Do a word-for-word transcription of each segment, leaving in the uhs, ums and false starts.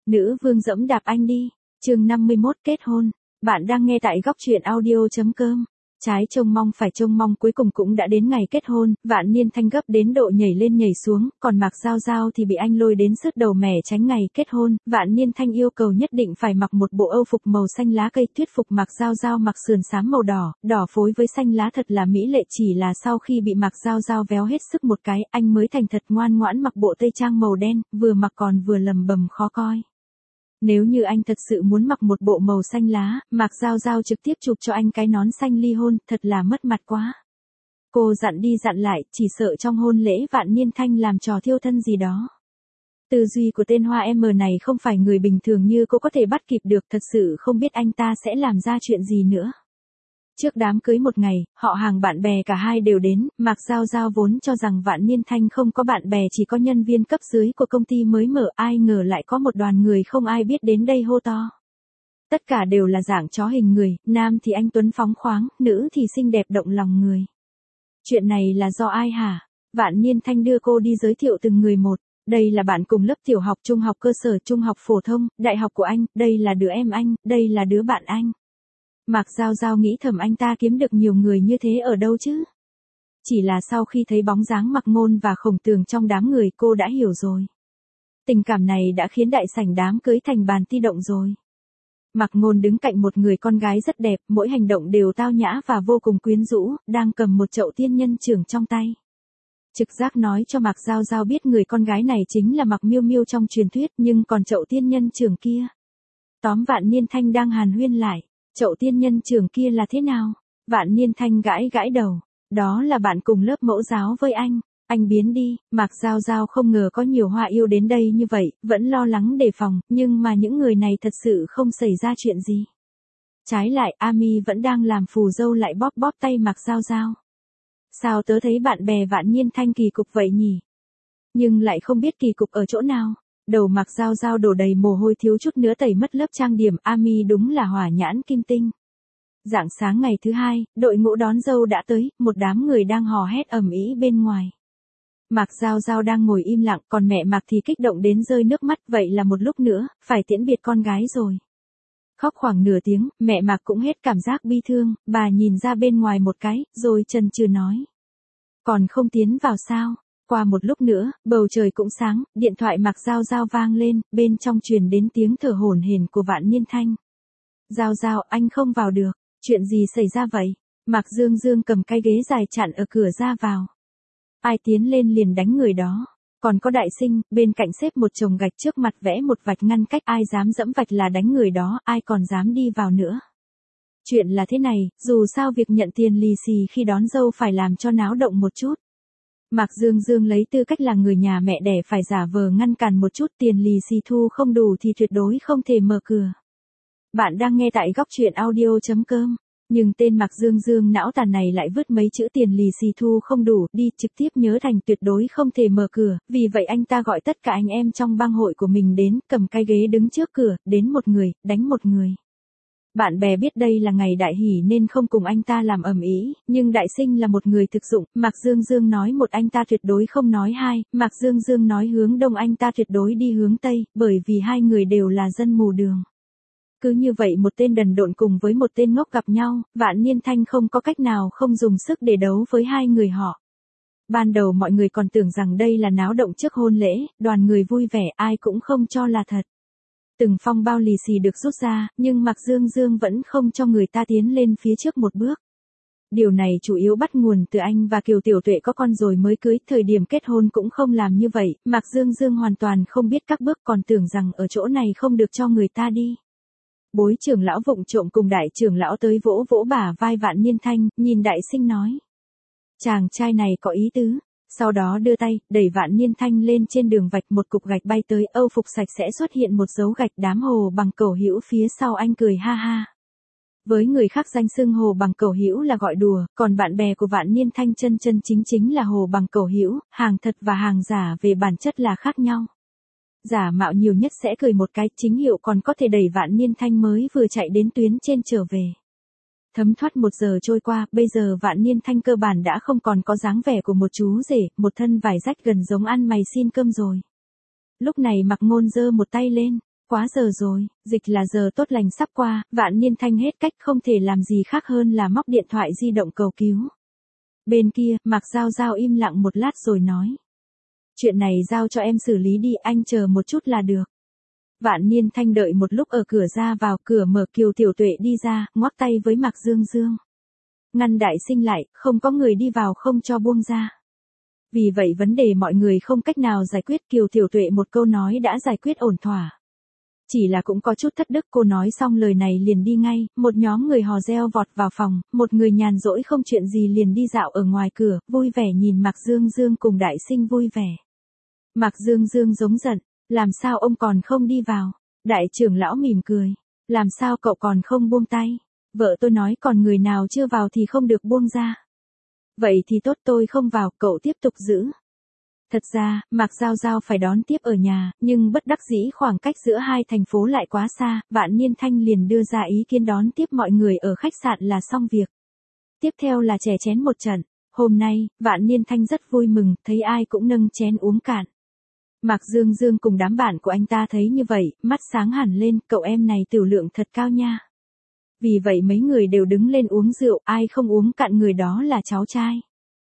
Nữ vương dẫm đạp anh đi. Chương năm mươi mốt kết hôn. Bạn đang nghe tại góc truyện audio chấm com. Trái trông mong phải trông mong cuối cùng cũng đã đến ngày kết hôn, Vạn Niên Thanh gấp đến độ nhảy lên nhảy xuống, còn Mạc Giao Giao thì bị anh lôi đến sứt đầu mẻ tránh ngày kết hôn. Vạn Niên Thanh yêu cầu nhất định phải mặc một bộ âu phục màu xanh lá cây, thuyết phục Mạc Giao Giao mặc sườn xám màu đỏ, đỏ phối với xanh lá thật là mỹ lệ. Chỉ là sau khi bị Mạc Giao Giao véo hết sức một cái, anh mới thành thật ngoan ngoãn mặc bộ tây trang màu đen, vừa mặc còn vừa lầm bầm khó coi. Nếu như anh thật sự muốn mặc một bộ màu xanh lá, Mạc Giao Giao trực tiếp chụp cho anh cái nón xanh ly hôn, thật là mất mặt quá. Cô dặn đi dặn lại, chỉ sợ trong hôn lễ Vạn Niên Thanh làm trò thiêu thân gì đó. Tư duy của tên Hoa M này không phải người bình thường như cô có thể bắt kịp được, thật sự không biết anh ta sẽ làm ra chuyện gì nữa. Trước đám cưới một ngày, họ hàng bạn bè cả hai đều đến, Mạc Giao Giao vốn cho rằng Vạn Niên Thanh không có bạn bè, chỉ có nhân viên cấp dưới của công ty mới mở, ai ngờ lại có một đoàn người không ai biết đến đây hô to. Tất cả đều là dạng chó hình người, nam thì anh tuấn phóng khoáng, nữ thì xinh đẹp động lòng người. Chuyện này là do ai hả? Vạn Niên Thanh đưa cô đi giới thiệu từng người một. Đây là bạn cùng lớp tiểu học, trung học cơ sở, trung học phổ thông, đại học của anh, đây là đứa em anh, đây là đứa bạn anh. Mạc Giao Giao nghĩ thầm anh ta kiếm được nhiều người như thế ở đâu chứ? Chỉ là sau khi thấy bóng dáng Mạc Ngôn và Khổng Tường trong đám người, cô đã hiểu rồi. Tình cảm này đã khiến đại sảnh đám cưới thành bàn ti động rồi. Mạc Ngôn đứng cạnh một người con gái rất đẹp, mỗi hành động đều tao nhã và vô cùng quyến rũ, đang cầm một chậu tiên nhân trưởng trong tay. Trực giác nói cho Mạc Giao Giao biết người con gái này chính là Mạc Miêu Miêu trong truyền thuyết, nhưng còn chậu tiên nhân trưởng kia. Tóm Vạn Niên Thanh đang hàn huyên lại. Chậu tiên nhân trưởng kia là thế nào? Vạn Niên Thanh gãi gãi đầu. Đó là bạn cùng lớp mẫu giáo với anh. Anh biến đi. Mạc Giao Giao không ngờ có nhiều hoa yêu đến đây như vậy, vẫn lo lắng đề phòng, nhưng mà những người này thật sự không xảy ra chuyện gì. Trái lại, Ami vẫn đang làm phù dâu lại bóp bóp tay Mạc Giao Giao. Sao tớ thấy bạn bè Vạn Niên Thanh kỳ cục vậy nhỉ? Nhưng lại không biết kỳ cục ở chỗ nào. Đầu Mạc Giao Giao đổ đầy mồ hôi, thiếu chút nữa tẩy mất lớp trang điểm, Ami đúng là hỏa nhãn kim tinh. Rạng sáng ngày thứ hai, đội ngũ đón dâu đã tới, một đám người đang hò hét ầm ĩ bên ngoài. Mạc Giao Giao đang ngồi im lặng, còn mẹ Mạc thì kích động đến rơi nước mắt, vậy là một lúc nữa, phải tiễn biệt con gái rồi. Khóc khoảng nửa tiếng, mẹ Mạc cũng hết cảm giác bi thương, bà nhìn ra bên ngoài một cái, rồi chần chừ nói. Còn không tiến vào sao? Qua một lúc nữa, bầu trời cũng sáng, điện thoại Mạc Giao Giao vang lên, bên trong truyền đến tiếng thở hổn hển của Vạn Niên Thanh. Giao Giao, anh không vào được, chuyện gì xảy ra vậy? Mạc Dương Dương cầm cái ghế dài chặn ở cửa ra vào. Ai tiến lên liền đánh người đó. Còn có Đại Sinh, bên cạnh xếp một chồng gạch, trước mặt vẽ một vạch ngăn cách, ai dám dẫm vạch là đánh người đó, ai còn dám đi vào nữa. Chuyện là thế này, dù sao việc nhận tiền lì xì khi đón dâu phải làm cho náo động một chút. Mạc Dương Dương lấy tư cách là người nhà mẹ đẻ phải giả vờ ngăn cản một chút, tiền lì xì thu không đủ thì tuyệt đối không thể mở cửa. Bạn đang nghe tại góc truyện audio chấm com, nhưng tên Mạc Dương Dương não tàn này lại vứt mấy chữ tiền lì xì thu không đủ đi, trực tiếp nhớ thành tuyệt đối không thể mở cửa, vì vậy anh ta gọi tất cả anh em trong bang hội của mình đến, cầm cái ghế đứng trước cửa, đến một người, đánh một người. Bạn bè biết đây là ngày đại hỷ nên không cùng anh ta làm ầm ĩ, nhưng Đại Sinh là một người thực dụng, Mạc Dương Dương nói một anh ta tuyệt đối không nói hai, Mạc Dương Dương nói hướng đông anh ta tuyệt đối đi hướng tây, bởi vì hai người đều là dân mù đường. Cứ như vậy một tên đần độn cùng với một tên ngốc gặp nhau, Vạn Niên Thanh không có cách nào không dùng sức để đấu với hai người họ. Ban đầu mọi người còn tưởng rằng đây là náo động trước hôn lễ, đoàn người vui vẻ, ai cũng không cho là thật. Từng phong bao lì xì được rút ra, nhưng Mạc Dương Dương vẫn không cho người ta tiến lên phía trước một bước. Điều này chủ yếu bắt nguồn từ anh và Kiều Tiểu Tuệ có con rồi mới cưới, thời điểm kết hôn cũng không làm như vậy, Mạc Dương Dương hoàn toàn không biết các bước, còn tưởng rằng ở chỗ này không được cho người ta đi. Bối trưởng lão vụng trộm cùng đại trưởng lão tới vỗ vỗ bả vai Vạn Niên Thanh, nhìn Đại Sinh nói. Chàng trai này có ý tứ. Sau đó đưa tay, đẩy Vạn Niên Thanh lên trên đường vạch, một cục gạch bay tới, âu phục sạch sẽ xuất hiện một dấu gạch, đám Hồ Bằng Cẩu Hữu phía sau anh cười ha ha. Với người khác danh xưng Hồ Bằng Cẩu Hữu là gọi đùa, còn bạn bè của Vạn Niên Thanh chân chân chính chính là Hồ Bằng Cẩu Hữu, hàng thật và hàng giả về bản chất là khác nhau. Giả mạo nhiều nhất sẽ cười một cái, chính hiệu còn có thể đẩy Vạn Niên Thanh mới vừa chạy đến tuyến trên trở về. Thấm thoát một giờ trôi qua, bây giờ Vạn Niên Thanh cơ bản đã không còn có dáng vẻ của một chú rể, một thân vải rách gần giống ăn mày xin cơm rồi. Lúc này Mạc Ngôn giơ một tay lên, quá giờ rồi, dịch là giờ tốt lành sắp qua, Vạn Niên Thanh hết cách không thể làm gì khác hơn là móc điện thoại di động cầu cứu. Bên kia, Mạc Giao Giao im lặng một lát rồi nói. Chuyện này giao cho em xử lý đi, anh chờ một chút là được. Vạn Niên Thanh đợi một lúc ở cửa ra vào, cửa mở, Kiều Tiểu Tuệ đi ra, ngoắc tay với Mạc Dương Dương. Ngăn Đại Sinh lại, không có người đi vào không cho buông ra. Vì vậy vấn đề mọi người không cách nào giải quyết, Kiều Tiểu Tuệ một câu nói đã giải quyết ổn thỏa. Chỉ là cũng có chút thất đức, cô nói xong lời này liền đi ngay, một nhóm người hò reo vọt vào phòng, một người nhàn rỗi không chuyện gì liền đi dạo ở ngoài cửa, vui vẻ nhìn Mạc Dương Dương cùng Đại Sinh vui vẻ. Mạc Dương Dương giống giận, làm sao ông còn không đi vào? Đại trưởng lão mỉm cười, làm sao cậu còn không buông tay? Vợ tôi nói còn người nào chưa vào thì không được buông ra. Vậy thì tốt, tôi không vào, cậu tiếp tục giữ. Thật ra, Mạc Giao Giao phải đón tiếp ở nhà, nhưng bất đắc dĩ khoảng cách giữa hai thành phố lại quá xa, Vạn Niên Thanh liền đưa ra ý kiến đón tiếp mọi người ở khách sạn là xong việc. Tiếp theo là chè chén một trận. Hôm nay, Vạn Niên Thanh rất vui mừng, thấy ai cũng nâng chén uống cạn. Mạc Dương Dương cùng đám bạn của anh ta thấy như vậy, mắt sáng hẳn lên, cậu em này tửu lượng thật cao nha. Vì vậy mấy người đều đứng lên uống rượu, ai không uống cạn người đó là cháu trai.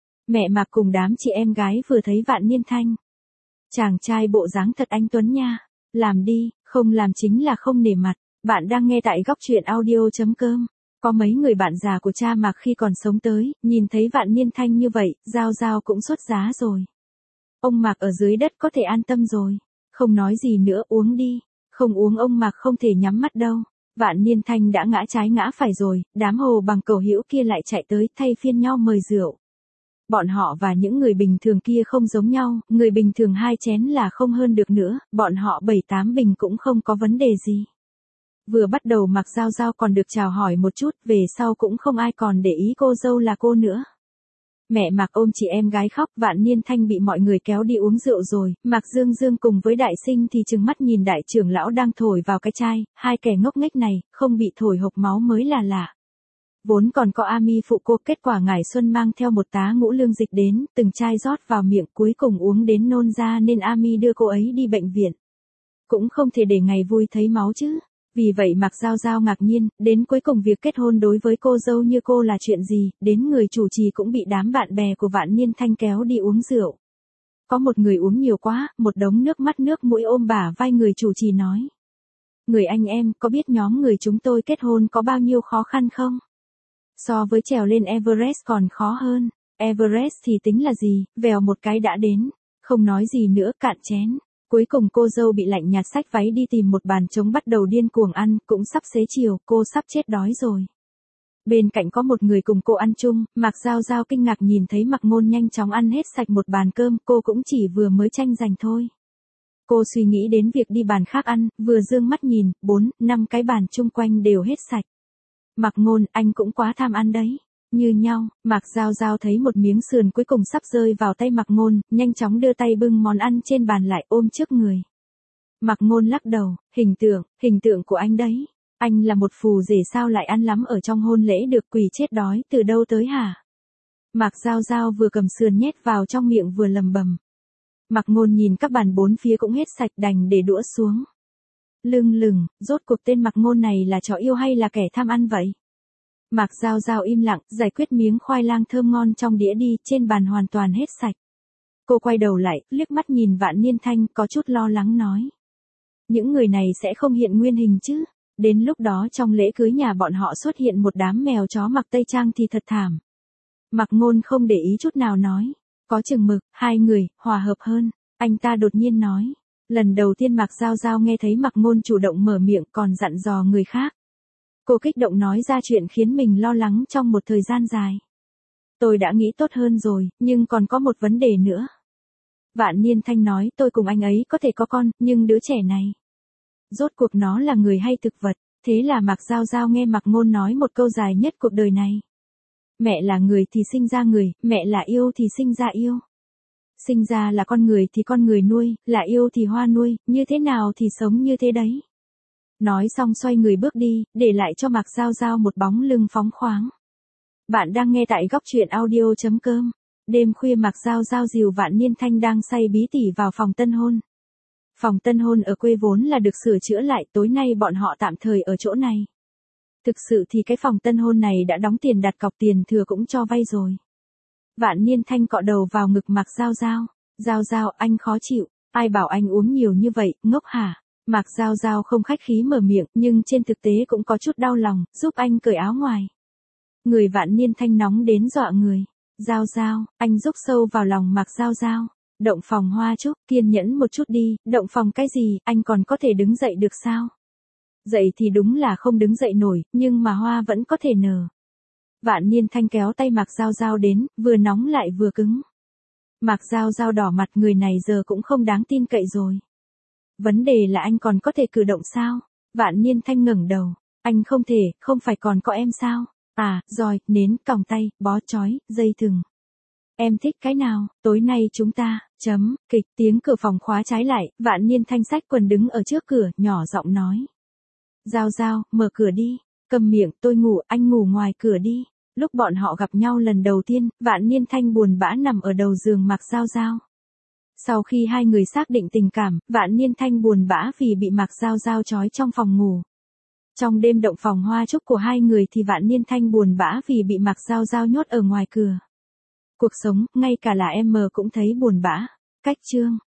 Mẹ Mạc cùng đám chị em gái vừa thấy Vạn Niên Thanh. Chàng trai bộ dáng thật anh tuấn nha. Làm đi, không làm chính là không nể mặt. Bạn đang nghe tại góc truyện audio chấm com. Có mấy người bạn già của cha Mạc khi còn sống tới, nhìn thấy Vạn Niên Thanh như vậy, Giao Giao cũng xuất giá rồi. Ông Mạc ở dưới đất có thể an tâm rồi. Không nói gì nữa, uống đi. Không uống ông Mạc không thể nhắm mắt đâu. Vạn Niên Thanh đã ngã trái ngã phải rồi, đám hồ bằng cầu hữu kia lại chạy tới thay phiên nhau mời rượu. Bọn họ và những người bình thường kia không giống nhau, người bình thường hai chén là không hơn được nữa, bọn họ bảy tám bình cũng không có vấn đề gì. Vừa bắt đầu Mạc Giao Giao còn được chào hỏi một chút, về sau cũng không ai còn để ý cô dâu là cô nữa. Mẹ Mạc ôm chị em gái khóc, Vạn Niên Thanh bị mọi người kéo đi uống rượu rồi, Mạc Dương Dương cùng với Đại Sinh thì trừng mắt nhìn đại trưởng lão đang thổi vào cái chai, hai kẻ ngốc nghếch này, không bị thổi hộc máu mới là lạ. Vốn còn có Ami phụ cô, kết quả Ngải Xuân mang theo một tá ngũ lương dịch đến, từng chai rót vào miệng, cuối cùng uống đến nôn ra nên Ami đưa cô ấy đi bệnh viện. Cũng không thể để ngày vui thấy máu chứ. Vì vậy Mạc Giao Giao ngạc nhiên, đến cuối cùng việc kết hôn đối với cô dâu như cô là chuyện gì, đến người chủ trì cũng bị đám bạn bè của Vạn Niên Thanh kéo đi uống rượu. Có một người uống nhiều quá, một đống nước mắt nước mũi ôm bả vai người chủ trì nói. Người anh em, có biết nhóm người chúng tôi kết hôn có bao nhiêu khó khăn không? So với trèo lên Everest còn khó hơn. Everest thì tính là gì, vèo một cái đã đến. Không nói gì nữa, cạn chén. Cuối cùng cô dâu bị lạnh nhạt xách váy đi tìm một bàn trống bắt đầu điên cuồng ăn, cũng sắp xế chiều, cô sắp chết đói rồi. Bên cạnh có một người cùng cô ăn chung, Mạc Giao Giao kinh ngạc nhìn thấy Mạc Ngôn nhanh chóng ăn hết sạch một bàn cơm, cô cũng chỉ vừa mới tranh giành thôi. Cô suy nghĩ đến việc đi bàn khác ăn, vừa dương mắt nhìn, bốn, năm cái bàn chung quanh đều hết sạch. Mạc Ngôn, anh cũng quá tham ăn đấy. Như nhau, Mạc Giao Giao thấy một miếng sườn cuối cùng sắp rơi vào tay Mạc Ngôn, nhanh chóng đưa tay bưng món ăn trên bàn lại ôm trước người. Mạc Ngôn lắc đầu, hình tượng, hình tượng của anh đấy. Anh là một phù rể sao lại ăn lắm ở trong hôn lễ được, quỷ chết đói, từ đâu tới hả? Mạc Giao Giao vừa cầm sườn nhét vào trong miệng vừa lầm bầm. Mạc Ngôn nhìn các bàn bốn phía cũng hết sạch đành để đũa xuống. Lưng lừng, rốt cuộc tên Mạc Ngôn này là chó yêu hay là kẻ tham ăn vậy? Mạc Giao Giao im lặng, giải quyết miếng khoai lang thơm ngon trong đĩa đi, trên bàn hoàn toàn hết sạch. Cô quay đầu lại, liếc mắt nhìn Vạn Niên Thanh, có chút lo lắng nói. Những người này sẽ không hiện nguyên hình chứ? Đến lúc đó trong lễ cưới nhà bọn họ xuất hiện một đám mèo chó mặc tây trang thì thật thảm. Mạc Ngôn không để ý chút nào nói. Có chừng mực, hai người, hòa hợp hơn. Anh ta đột nhiên nói. Lần đầu tiên Mạc Giao Giao nghe thấy Mạc Ngôn chủ động mở miệng còn dặn dò người khác. Cô kích động nói ra chuyện khiến mình lo lắng trong một thời gian dài. Tôi đã nghĩ tốt hơn rồi, nhưng còn có một vấn đề nữa. Vạn Niên Thanh nói tôi cùng anh ấy có thể có con, nhưng đứa trẻ này. Rốt cuộc nó là người hay thực vật, thế là Mạc Giao Giao nghe Mạc Ngôn nói một câu dài nhất cuộc đời này. Mẹ là người thì sinh ra người, mẹ là yêu thì sinh ra yêu. Sinh ra là con người thì con người nuôi, là yêu thì hoa nuôi, như thế nào thì sống như thế đấy. Nói xong xoay người bước đi, để lại cho Mạc Giao Giao một bóng lưng phóng khoáng. Bạn đang nghe tại góc truyện audio chấm com. Đêm khuya Mạc Giao Giao dìu Vạn Niên Thanh đang say bí tỉ vào phòng tân hôn. Phòng tân hôn ở quê vốn là được sửa chữa lại, tối nay bọn họ tạm thời ở chỗ này. Thực sự thì cái phòng tân hôn này đã đóng tiền đặt cọc, tiền thừa cũng cho vay rồi. Vạn Niên Thanh cọ đầu vào ngực Mạc Giao Giao. Giao Giao, anh khó chịu, ai bảo anh uống nhiều như vậy, ngốc hả? Mạc Giao Giao không khách khí mở miệng, nhưng trên thực tế cũng có chút đau lòng, giúp anh cởi áo ngoài. Người Vạn Niên Thanh nóng đến dọa người. Giao Giao, anh rúc sâu vào lòng Mạc Giao Giao. Động phòng Hoa Trúc, kiên nhẫn một chút đi, động phòng cái gì, anh còn có thể đứng dậy được sao? Dậy thì đúng là không đứng dậy nổi, nhưng mà hoa vẫn có thể nở. Vạn Niên Thanh kéo tay Mạc Giao Giao đến, vừa nóng lại vừa cứng. Mạc Giao Giao đỏ mặt, người này giờ cũng không đáng tin cậy rồi. Vấn đề là anh còn có thể cử động sao? Vạn Niên Thanh ngẩng đầu. Anh không thể, không phải còn có em sao? À, roi, nến, còng tay, bó chói, dây thừng. Em thích cái nào, tối nay chúng ta, chấm, kịch, tiếng cửa phòng khóa trái lại, Vạn Niên Thanh xách quần đứng ở trước cửa, nhỏ giọng nói. Giao Giao, mở cửa đi, cầm miệng, tôi ngủ, anh ngủ ngoài cửa đi. Lúc bọn họ gặp nhau lần đầu tiên, Vạn Niên Thanh buồn bã nằm ở đầu giường Mạc Giao Giao. Sau khi hai người xác định tình cảm, Vạn Niên Thanh buồn bã vì bị Mạc Giao Giao trói trong phòng ngủ. Trong đêm động phòng Hoa Trúc của hai người thì Vạn Niên Thanh buồn bã vì bị Mạc Giao Giao nhốt ở ngoài cửa. Cuộc sống, ngay cả là em mờ cũng thấy buồn bã. Cách chương